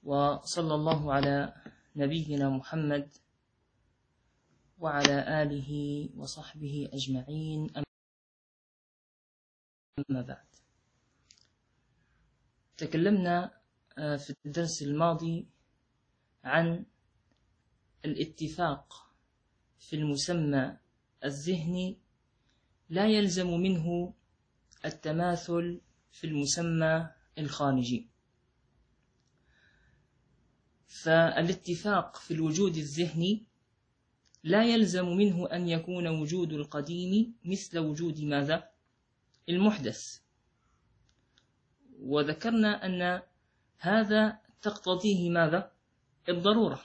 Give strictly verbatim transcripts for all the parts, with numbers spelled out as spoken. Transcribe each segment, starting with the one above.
وصلى الله على نبينا محمد وعلى آله وصحبه أجمعين، أما بعد. تكلمنا في الدرس الماضي عن الاتفاق في المسمى الذهني لا يلزم منه التماثل في المسمى الخارجي. فالاتفاق في الوجود الذهني لا يلزم منه أن يكون وجود القديم مثل وجود ماذا؟ المحدث. وذكرنا أن هذا تقتضيه ماذا؟ الضرورة.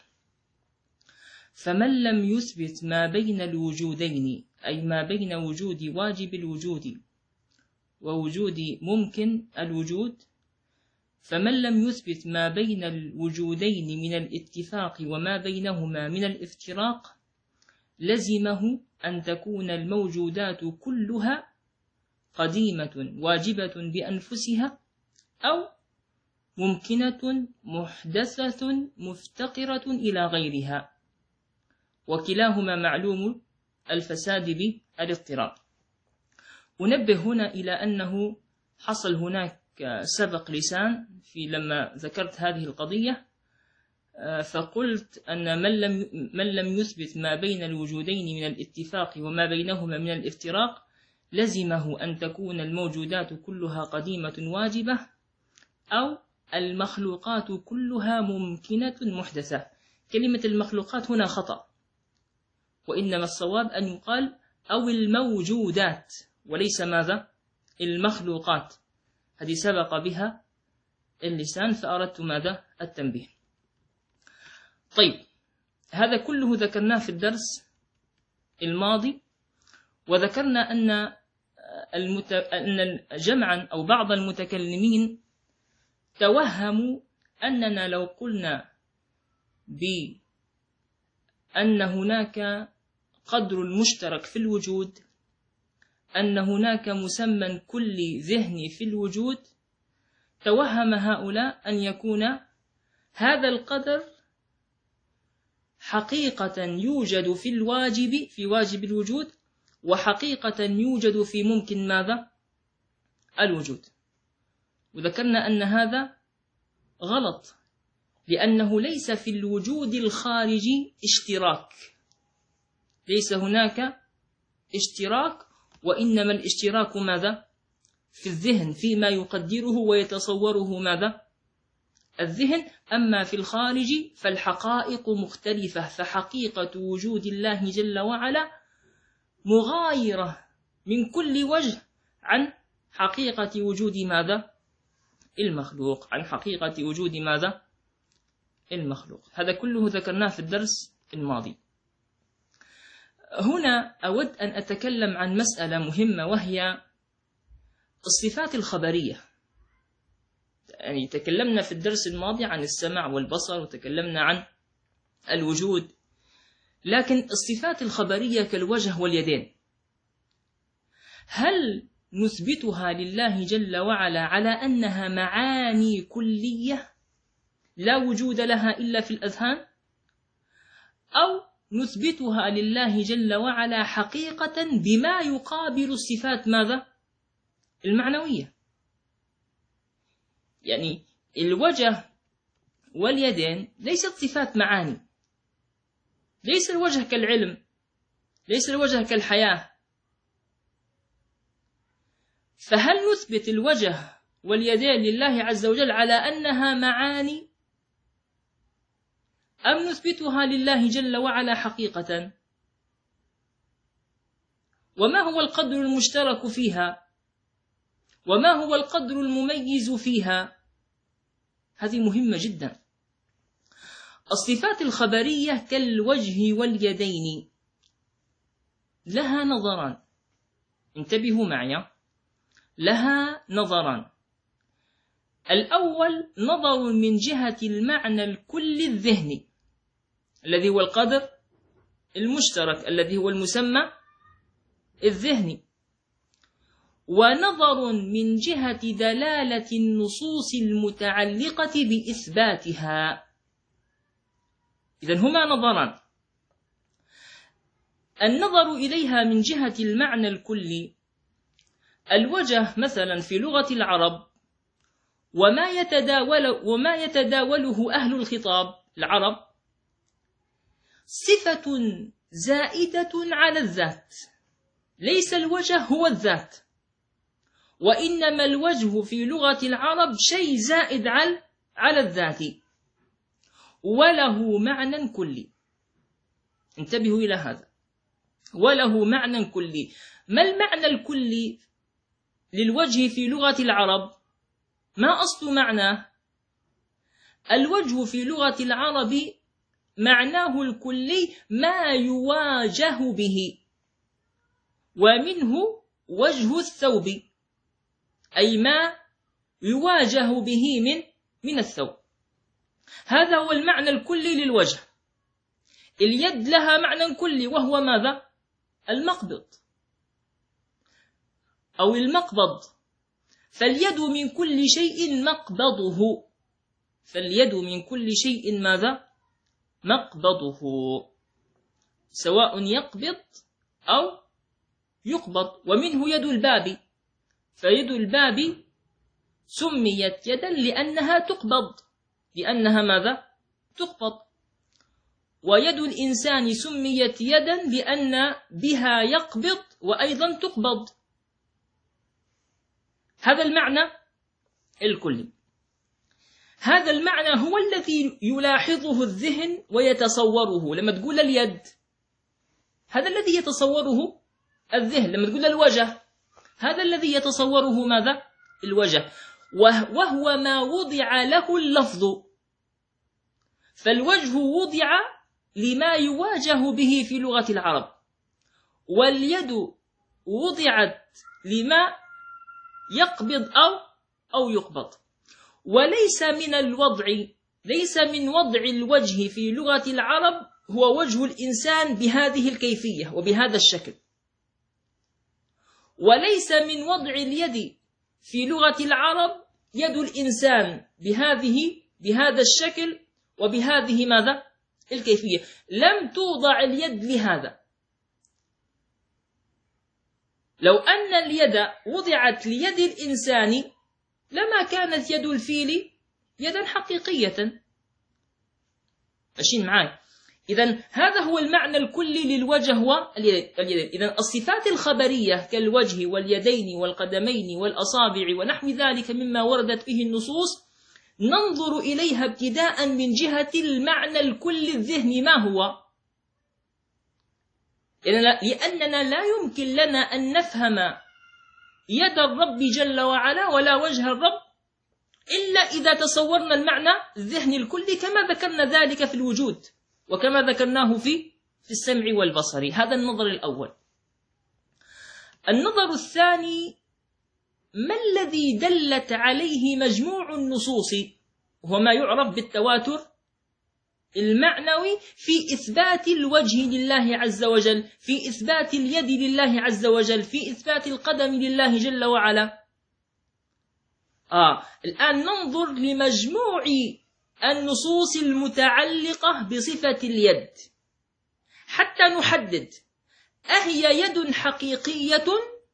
فمن لم يثبت ما بين الوجودين، أي ما بين وجود واجب الوجود ووجود ممكن الوجود، فمن لم يثبت ما بين الوجودين من الاتفاق وما بينهما من الافتراق، لزمه أن تكون الموجودات كلها قديمة واجبة بأنفسها، أو ممكنة محدثة مفتقرة إلى غيرها، وكلاهما معلوم الفساد بالاضطراب. أنبه هنا إلى أنه حصل هناك سبق لسان في لما ذكرت هذه القضية، فقلت أن من لم من لم يثبت ما بين الوجودين من الاتفاق وما بينهما من الافتراق، لزمه أن تكون الموجودات كلها قديمة واجبة، أو المخلوقات كلها ممكنة محدثة. كلمة المخلوقات هنا خطأ، وإنما الصواب أن يقال أو الموجودات، وليس ماذا؟ المخلوقات. هذه سبق بها اللسان، فأردت ماذا؟ التنبيه. طيب، هذا كله ذكرناه في الدرس الماضي، وذكرنا أن المت... أن جمعا أو بعض المتكلمين توهموا أننا لو قلنا بأن هناك قدر المشترك في الوجود، أن هناك مسمى كلي ذهني في الوجود، توهم هؤلاء أن يكون هذا القدر حقيقة يوجد في الواجب في واجب الوجود، وحقيقة يوجد في ممكن ماذا؟ الوجود. وذكرنا أن هذا غلط، لأنه ليس في الوجود الخارجي اشتراك، ليس هناك اشتراك، وإنما الاشتراك ماذا؟ في الذهن، فيما يقدره ويتصوره ماذا؟ الذهن. أما في الخارج فالحقائق مختلفة، فحقيقة وجود الله جل وعلا مغايرة من كل وجه عن حقيقة وجود ماذا؟ المخلوق، عن حقيقة وجود ماذا؟ المخلوق. هذا كله ذكرناه في الدرس الماضي. هنا أود أن أتكلم عن مسألة مهمة، وهي الصفات الخبرية. يعني تكلمنا في الدرس الماضي عن السمع والبصر، وتكلمنا عن الوجود، لكن الصفات الخبرية كالوجه واليدين، هل نثبتها لله جل وعلا على أنها معاني كلية لا وجود لها إلا في الأذهان، أو نثبتها لله جل وعلا حقيقة بما يقابل الصفات ماذا؟ المعنوية؟ يعني الوجه واليدين ليست صفات معاني، ليس الوجه كالعلم، ليس الوجه كالحياة. فهل نثبت الوجه واليدين لله عز وجل على أنها معاني، أم نثبتها لله جل وعلا حقيقة؟ وما هو القدر المشترك فيها؟ وما هو القدر المميز فيها؟ هذه مهمة جدا. الصفات الخبرية كالوجه واليدين لها نظران، انتبهوا معي، لها نظران. الأول نظر من جهة المعنى الكلي الذهني، الذي هو القدر المشترك، الذي هو المسمى الذهني. ونظر من جهة دلالة النصوص المتعلقة بإثباتها. إذن هما نظران: النظر إليها من جهة المعنى الكلي، الوجه مثلا في لغة العرب وما يتداول وما يتداوله أهل الخطاب العرب صفة زائدة على الذات، ليس الوجه هو الذات، وإنما الوجه في لغة العرب شيء زائد على الذات، وله معنى كلي. انتبهوا إلى هذا، وله معنى كلي. ما المعنى الكلي للوجه في لغة العرب؟ ما أصل معناه؟ الوجه في لغة العرب معناه الكلي ما يواجه به، ومنه وجه الثوب، أي ما يواجه به من من الثوب. هذا هو المعنى الكلي للوجه. اليد لها معنى كلي، وهو ماذا؟ المقبض أو المقبض. فاليد من كل شيء مقبضه، فاليد من كل شيء ماذا؟ مقبضه، سواء يقبض أو يقبض. ومنه يد الباب، فيد الباب سميت يدا لأنها تقبض، لأنها ماذا؟ تقبض. ويد الإنسان سميت يدا لأن بها يقبض وأيضا تقبض. هذا المعنى الكلي. هذا المعنى هو الذي يلاحظه الذهن ويتصوره. لما تقول اليد، هذا الذي يتصوره الذهن. لما تقول الوجه، هذا الذي يتصوره ماذا؟ الوجه، وهو ما وضع له اللفظ. فالوجه وضع لما يواجه به في لغة العرب، واليد وضعت لما يقبض أو أو يقبض. وليس من الوضع ليس من وضع الوجه في لغة العرب هو وجه الإنسان بهذه الكيفية وبهذا الشكل، وليس من وضع اليد في لغة العرب يد الإنسان بهذه بهذا الشكل وبهذه ماذا؟ الكيفية. لم توضع اليد لهذا. لو أن اليد وضعت ليد الإنسان لما كانت يد الفيل يدا حقيقية. ماشيين معاي؟ إذن هذا هو المعنى الكلي للوجه واليدين. إذن الصفات الخبرية كالوجه واليدين والقدمين والأصابع ونحو ذلك مما وردت به النصوص ننظر إليها ابتداء من جهة المعنى الكلي الذهني. ما هو؟ لأننا لا يمكن لنا أن نفهم يد الرب جل وعلا ولا وجه الرب إلا إذا تصورنا المعنى الذهني الكلي، كما ذكرنا ذلك في الوجود وكما ذكرناه في في السمع والبصر. هذا النظر الأول. النظر الثاني: ما الذي دلت عليه مجموع النصوص، وهو ما يعرف بالتواتر المعنوي في إثبات الوجه لله عز وجل، في إثبات اليد لله عز وجل، في إثبات القدم لله جل وعلا. آه الآن ننظر لمجموع النصوص المتعلقة بصفة اليد حتى نحدد أهي يد حقيقية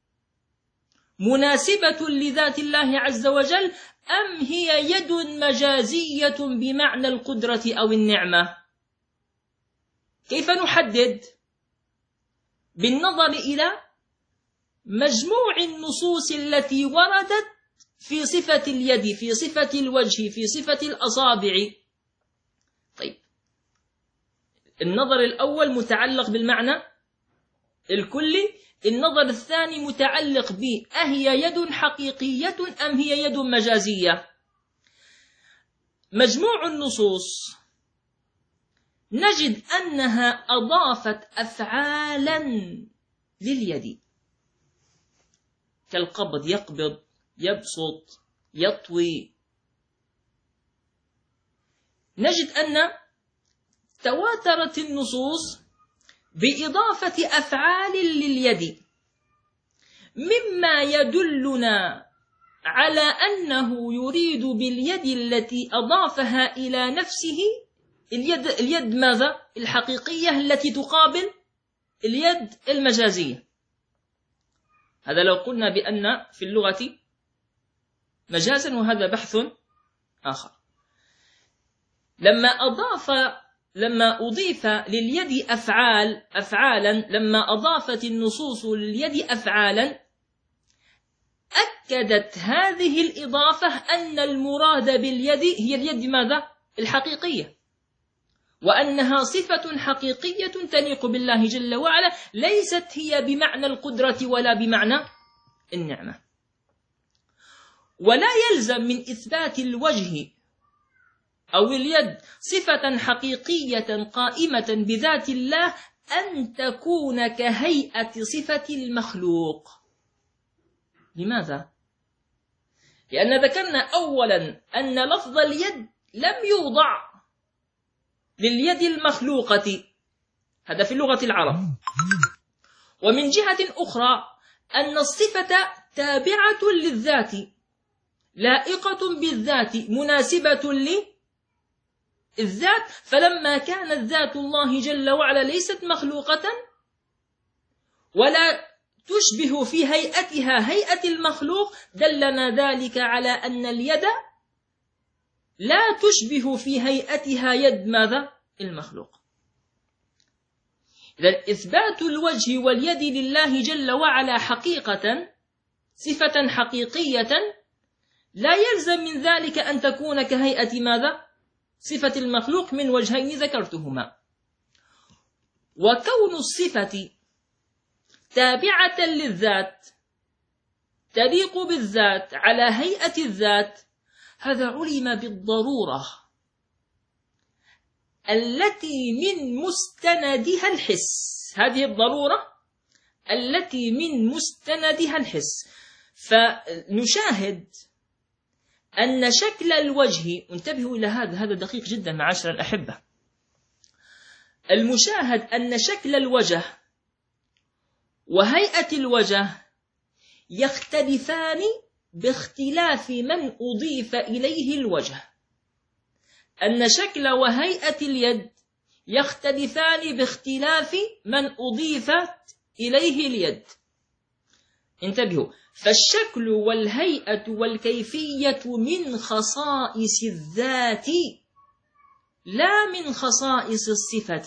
مناسبة لذات الله عز وجل، أم هي يد مجازية بمعنى القدرة أو النعمة؟ كيف نحدد؟ بالنظر إلى مجموع النصوص التي وردت في صفة اليد، في صفة الوجه، في صفة الأصابع. طيب، النظر الأول متعلق بالمعنى الكلي، النظر الثاني متعلق بأهي يد حقيقية أم هي يد مجازية. مجموع النصوص نجد أنها أضافت أفعالا لليد كالقبض، يقبض، يبسط، يطوي. نجد أن تواترت النصوص بإضافة أفعال لليد مما يدلنا على أنه يريد باليد التي أضافها إلى نفسه اليد, اليد ماذا؟ الحقيقية التي تقابل اليد المجازية. هذا لو قلنا بأن في اللغة مجازا، وهذا بحث آخر. لما أضاف لما أضيف لليد أفعال أفعالا لما أضافت النصوص لليد أفعالا أكدت هذه الإضافة أن المراد باليد هي اليد ماذا؟ الحقيقية، وأنها صفة حقيقية تليق بالله جل وعلا، ليست هي بمعنى القدرة ولا بمعنى النعمة. ولا يلزم من إثبات الوجه أو اليد صفة حقيقية قائمة بذات الله أن تكون كهيئة صفة المخلوق. لماذا؟ لأن ذكرنا أولا أن لفظ اليد لم يوضع لليد المخلوقة، هذا في لغة العرب. ومن جهة أخرى أن الصفة تابعة للذات، لائقة بالذات، مناسبة للذات. فلما كانت ذات الله جل وعلا ليست مخلوقة ولا تشبه في هيئتها هيئة المخلوق، دلنا ذلك على أن اليد لا تشبه في هيئتها يد ماذا؟ المخلوق. إذن إثبات الوجه واليد لله جل وعلا حقيقة، صفة حقيقية، لا يلزم من ذلك أن تكون كهيئة ماذا؟ صفة المخلوق، من وجهين ذكرتهما. وكون الصفة تابعة للذات تليق بالذات على هيئة الذات، هذا علم بالضرورة التي من مستندها الحس، هذه الضرورة التي من مستندها الحس. فنشاهد أن شكل الوجه، انتبهوا إلى هذا، هذا دقيق جدا معاشر الأحبة. المشاهد أن شكل الوجه وهيئة الوجه يختلفان باختلاف من أضيف إليه الوجه. أن شكل وهيئة اليد يختلفان باختلاف من أضيفت إليه اليد. انتبهوا، فالشكل والهيئة والكيفية من خصائص الذات لا من خصائص الصفة.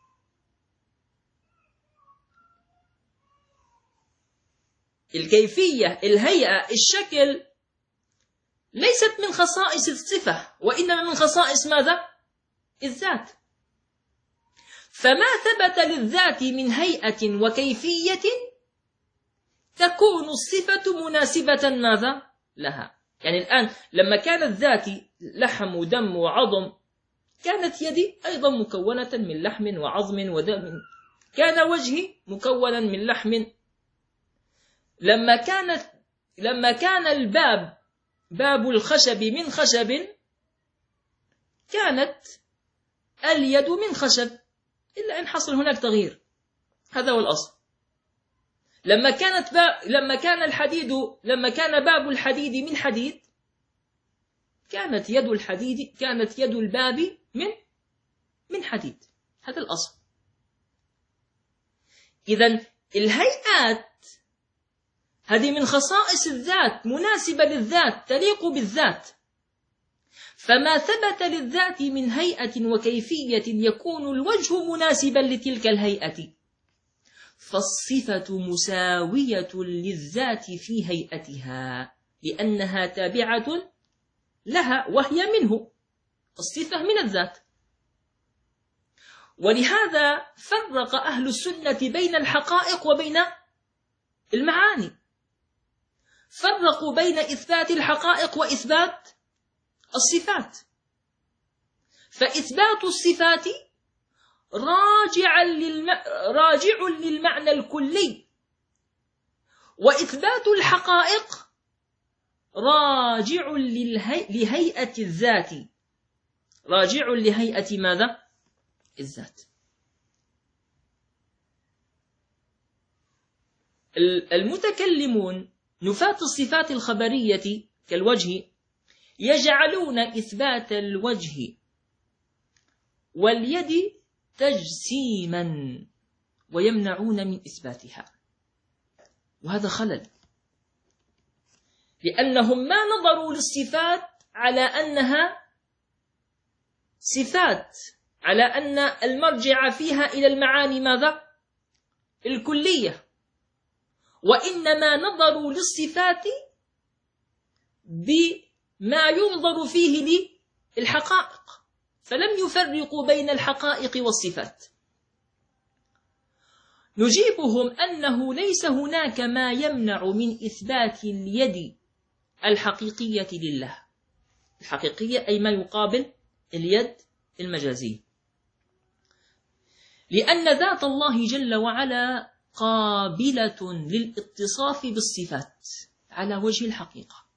الكيفية، الهيئة، الشكل ليست من خصائص الصفة، وإنما من خصائص ماذا؟ الذات. فما ثبت للذات من هيئة وكيفية تكون الصفة مناسبة ماذا؟ لها. يعني الآن لما كانت ذاتي لحم ودم وعظم، كانت يدي أيضا مكونة من لحم وعظم ودم، كان وجهي مكونا من لحم. لما كانت لما كان الباب باب الخشب من خشب، كانت اليد من خشب، إلا أن حصل هناك تغيير، هذا هو الأصل. لما كانت باب لما كان الحديد لما كان باب الحديد من حديد، كانت يد الحديد كانت يد الباب من من حديد، هذا الأصل. إذن الهيئات هذه من خصائص الذات، مناسبة للذات، تليق بالذات. فما ثبت للذات من هيئة وكيفية يكون الوجه مناسبا لتلك الهيئة، فالصفة مساوية للذات في هيئتها لأنها تابعة لها وهي منه، الصفة من الذات. ولهذا فرق أهل السنة بين الحقائق وبين المعاني، فرقوا بين إثبات الحقائق وإثبات الصفات. فإثبات الصفات راجع للم... راجع للمعنى الكلي، وإثبات الحقائق راجع للهي... لهيئة الذات، راجع لهيئة ماذا؟ الذات. المتكلمون نفاة الصفات الخبرية كالوجه يجعلون إثبات الوجه واليد تجسيما ويمنعون من إثباتها، وهذا خلل، لأنهم ما نظروا للصفات على أنها صفات، على أن المرجع فيها إلى المعاني ماذا؟ الكلية، وإنما نظروا للصفات بما ينظر فيه للحقائق، فلم يفرقوا بين الحقائق والصفات. نجيبهم أنه ليس هناك ما يمنع من إثبات اليد الحقيقية لله، الحقيقية أي ما يقابل اليد المجازية، لأن ذات الله جل وعلا قابلة للاتصاف بالصفات على وجه الحقيقة.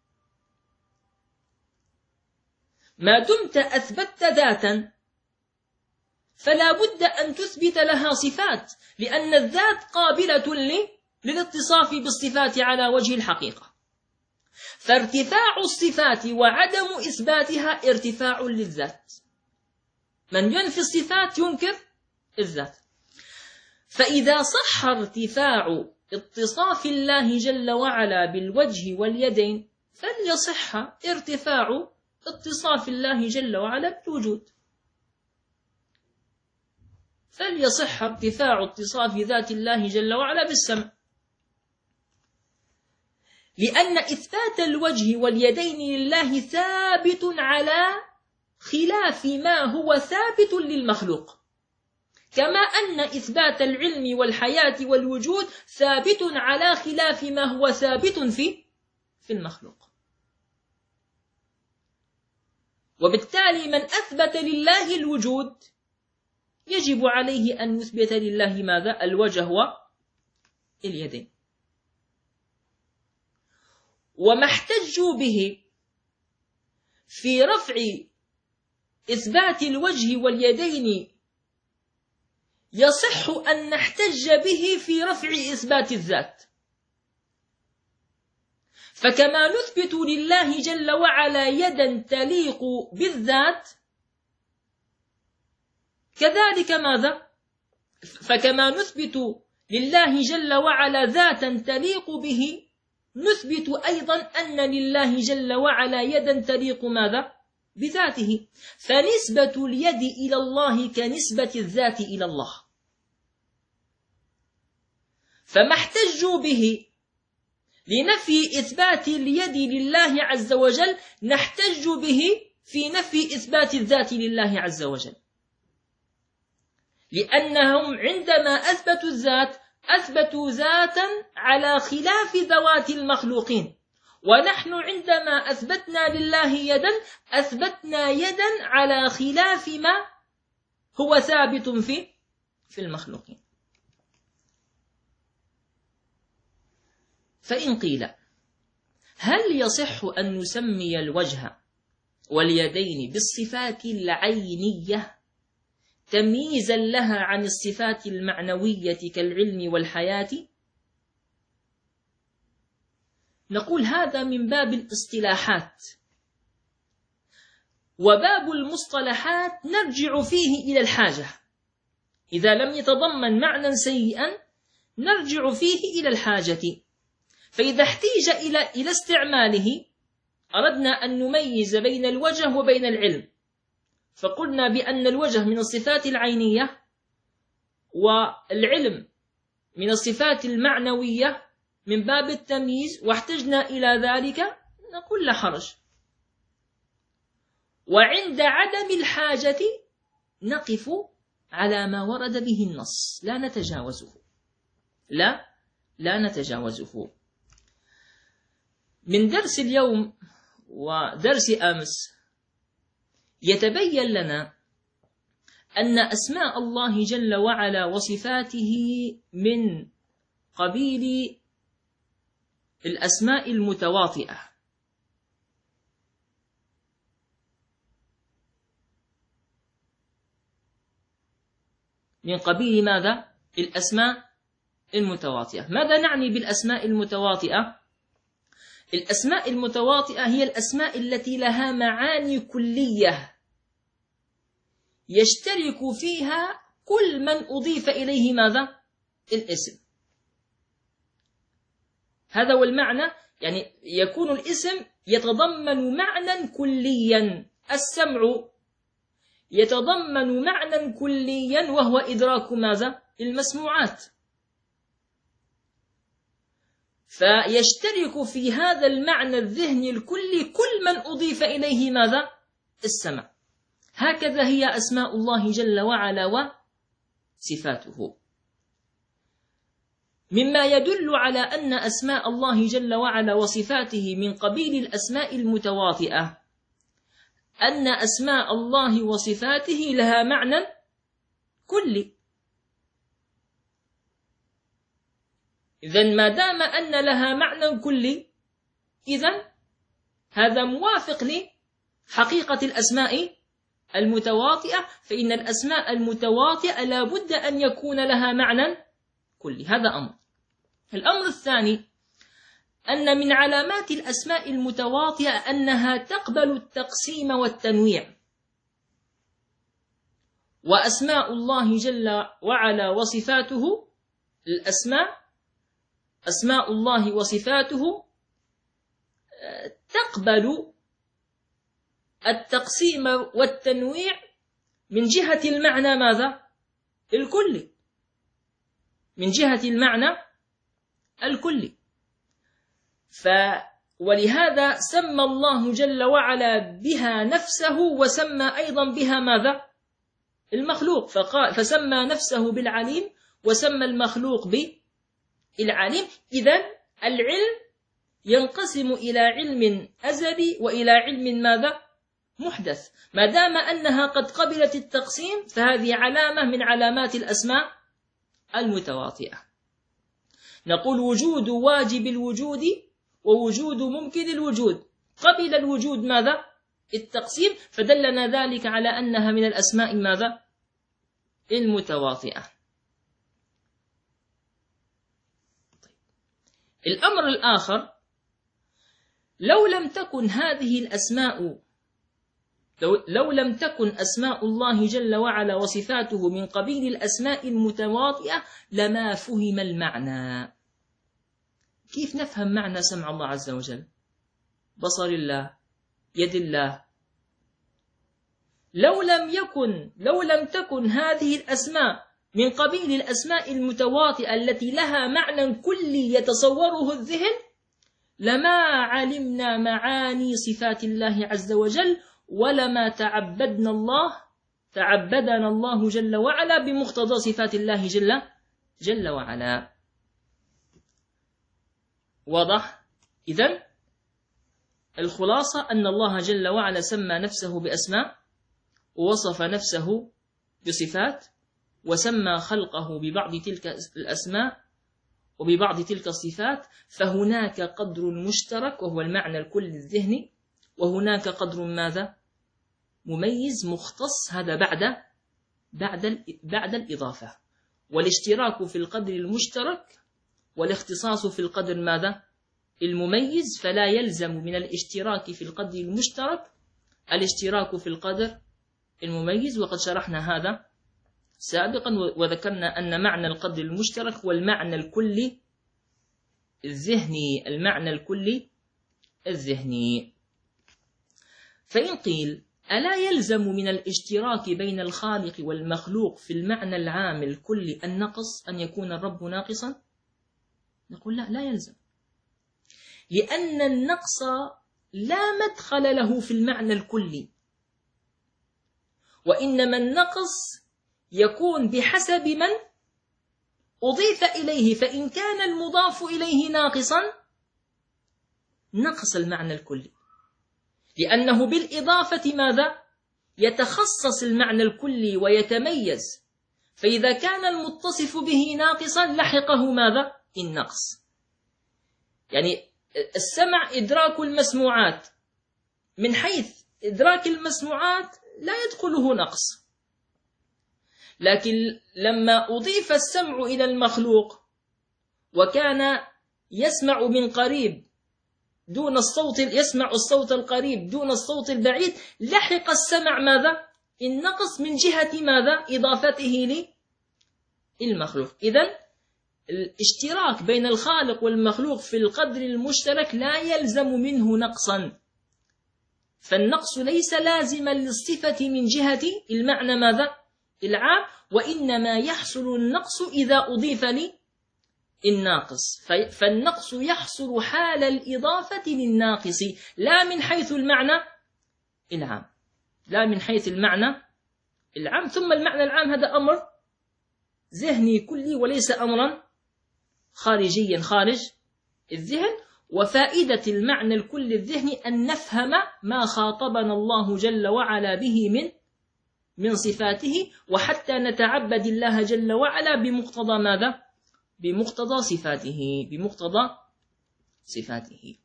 ما دمت أثبتت ذاتا فلا بد أن تثبت لها صفات، لأن الذات قابلة للاتصاف بالصفات على وجه الحقيقة، فارتفاع الصفات وعدم إثباتها ارتفاع للذات. من ينفي الصفات ينكر الذات، فإذا صح ارتفاع اتصاف الله جل وعلا بالوجه واليدين فليصح ارتفاع اتصاف الله جل وعلا بالوجود، فليصح ارتفاع اتصاف ذات الله جل وعلا بالسمع، لأن إثبات الوجه واليدين لله ثابت على خلاف ما هو ثابت للمخلوق، كما أن إثبات العلم والحياة والوجود ثابت على خلاف ما هو ثابت في في المخلوق. وبالتالي من أثبت لله الوجود يجب عليه أن يثبت لله ماذا؟ الوجه واليدين. وما احتجوا به في رفع إثبات الوجه واليدين يصح أن نحتج به في رفع إثبات الذات، فكما نثبت لله جل وعلا يدا تليق بالذات كذلك ماذا؟ فكما نثبت لله جل وعلا ذاتا تليق به نثبت أيضا أن لله جل وعلا يدا تليق ماذا؟ بذاته، فنسبة اليد إلى الله كنسبة الذات إلى الله. فما احتجوا به لنفي إثبات اليد لله عز وجل نحتج به في نفي إثبات الذات لله عز وجل، لأنهم عندما أثبتوا الذات أثبتوا ذاتا على خلاف ذوات المخلوقين، ونحن عندما أثبتنا لله يدا أثبتنا يدا على خلاف ما هو ثابت في في المخلوقين. فإن قيل هل يصح أن نسمي الوجه واليدين بالصفات العينية تمييزا لها عن الصفات المعنوية كالعلم والحياة؟ نقول هذا من باب الاصطلاحات، وباب المصطلحات نرجع فيه إلى الحاجة، إذا لم يتضمن معنى سيئا نرجع فيه إلى الحاجة، فإذا احتيج إلى إلى استعماله أردنا أن نميز بين الوجه وبين العلم، فقلنا بأن الوجه من الصفات العينية والعلم من الصفات المعنوية من باب التمييز، واحتجنا إلى ذلك نقول لا حرج. وعند عدم الحاجة نقف على ما ورد به النص لا نتجاوزه، لا لا نتجاوزه. من درس اليوم ودرس أمس يتبين لنا أن أسماء الله جل وعلا وصفاته من قبيل الأسماء المتواطئة، من قبيل ماذا؟ الأسماء المتواطئة. ماذا نعني بالأسماء المتواطئة؟ الأسماء المتواطئة هي الأسماء التي لها معاني كلية يشترك فيها كل من أضيف إليه ماذا؟ الاسم. هذا هو المعنى، يعني يكون الاسم يتضمن معنى كليا. السمع يتضمن معنى كليا وهو إدراك ماذا؟ المسموعات. فيشترك في هذا المعنى الذهني الكلي كل من أضيف إليه ماذا؟ السمع. هكذا هي أسماء الله جل وعلا وصفاته. مما يدل على أن أسماء الله جل وعلا وصفاته من قبيل الأسماء المتواطئة أن أسماء الله وصفاته لها معنى كلي. إذن ما دام أن لها معنى كلي، إذن هذا موافق لحقيقة الأسماء المتواطئة، فإن الأسماء المتواطئة لا بد أن يكون لها معنى كلي. هذا أمر. الأمر الثاني أن من علامات الأسماء المتواطئة أنها تقبل التقسيم والتنويع. وأسماء الله جل وعلا وصفاته، الأسماء أسماء الله وصفاته تقبل التقسيم والتنويع من جهة المعنى ماذا؟ الكلي. من جهة المعنى الكلي. ف ولهذا سمى الله جل وعلا بها نفسه، وسمى أيضا بها ماذا؟ المخلوق. فقال فسمى نفسه بالعليم وسمى المخلوق بالعليم. إذن العلم ينقسم إلى علم أزلي وإلى علم ماذا؟ محدث. ما دام أنها قد قبلت التقسيم فهذه علامة من علامات الأسماء المتواطئة. نقول وجود واجب الوجود ووجود ممكن الوجود. قبل الوجود ماذا؟ التقسيم، فدلنا ذلك على أنها من الأسماء ماذا؟ المتواطئة. الأمر الآخر، لو لم تكن هذه الأسماء لو, لو لم تكن أسماء الله جل وعلا وصفاته من قبيل الأسماء المتواطئة لما فهم المعنى. كيف نفهم معنى سمع الله عز وجل؟ بصر الله، يد الله. لو لم يكن لو لم تكن هذه الأسماء من قبيل الأسماء المتواطئة التي لها معنى كلي يتصوره الذهن لما علمنا معاني صفات الله عز وجل، ولما تعبدنا الله تعبدنا الله جل وعلا بمقتضى صفات الله جل جل وعلا. واضح؟ إذن الخلاصة أن الله جل وعلا سمى نفسه بأسماء، ووصف نفسه بصفات، وسمى خلقه ببعض تلك الأسماء وببعض تلك الصفات. فهناك قدر مشترك وهو المعنى الكلي الذهني، وهناك قدر ماذا؟ مميز مختص. هذا بعد بعد بعد الإضافة. والاشتراك في القدر المشترك والاختصاص في القدر ماذا؟ المميز. فلا يلزم من الاشتراك في القدر المشترك الاشتراك في القدر المميز، وقد شرحنا هذا سابقا وذكرنا أن معنى القدر المشترك هو المعنى الكلي الذهني المعنى الكلي الذهني. فإن قيل ألا يلزم من الاشتراك بين الخالق والمخلوق في المعنى العام الكلي النقص، أن يكون الرب ناقصا؟ نقول لا، لا يلزم، لأن النقص لا مدخل له في المعنى الكلي، وإنما النقص يكون بحسب من أضيف إليه. فإن كان المضاف إليه ناقصا نقص المعنى الكلي، لأنه بالإضافة ماذا؟ يتخصص المعنى الكلي ويتميز. فإذا كان المتصف به ناقصا لحقه ماذا؟ النقص. يعني السمع إدراك المسموعات، من حيث إدراك المسموعات لا يدخله نقص، لكن لما أضيف السمع إلى المخلوق وكان يسمع من قريب دون الصوت، يسمع الصوت القريب دون الصوت البعيد، لحق السمع ماذا؟ النقص من جهة ماذا؟ إضافته للمخلوق. إذن الاشتراك بين الخالق والمخلوق في القدر المشترك لا يلزم منه نقصا، فالنقص ليس لازما للصفة من جهة المعنى ماذا؟ العام، وإنما يحصل النقص إذا أضيف للناقص، فالنقص يحصل حال الإضافة للناقص لا من حيث المعنى العام، لا من حيث المعنى العام. ثم المعنى العام هذا أمر ذهني كلي وليس أمرا خارجيا خارج الذهن، وفائدة المعنى الكلي الذهني أن نفهم ما خاطبنا الله جل وعلا به من من صفاته، وحتى نتعبد الله جل وعلا بمقتضى ماذا؟ بمقتضى صفاته، بمقتضى صفاته.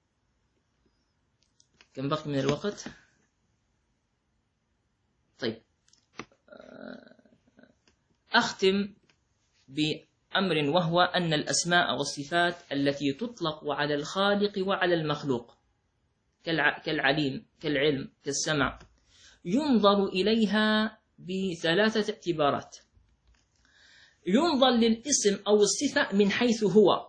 كم بقي من الوقت؟ طيب، أختم بأمر، وهو أن الأسماء والصفات التي تطلق على الخالق وعلى المخلوق كالعليم، كالعلم، كالسمع، ينظر إليها بثلاثة اعتبارات. ينظر للاسم أو الصفة من حيث هو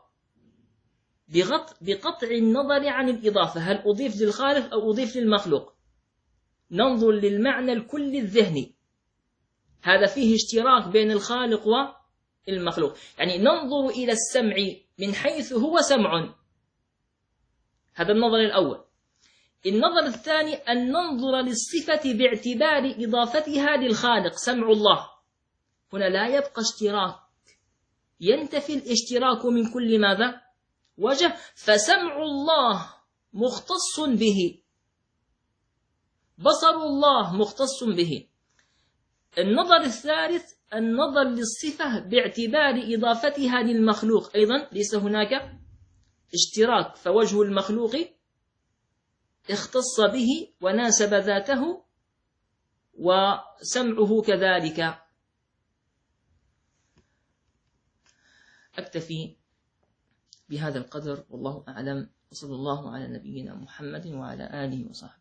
بقطع النظر عن الإضافة، هل أضيف للخالق أو أضيف للمخلوق. ننظر للمعنى الكلي الذهني، هذا فيه اشتراك بين الخالق والمخلوق، يعني ننظر إلى السمع من حيث هو سمع، هذا النظر الأول. النظر الثاني أن ننظر للصفة باعتبار إضافتها للخالق، سمع الله، هنا لا يبقى اشتراك، ينتفي الاشتراك من كل ماذا؟ وجه، فسمع الله مختص به، بصر الله مختص به. النظر الثالث النظر للصفة باعتبار إضافتها للمخلوق، أيضا ليس هناك اشتراك، فوجه المخلوق اختص به وناسب ذاته، وسمعه كذلك. أكتفي بهذا القدر، والله أعلم، وصلى الله على نبينا محمد وعلى آله وصحبه.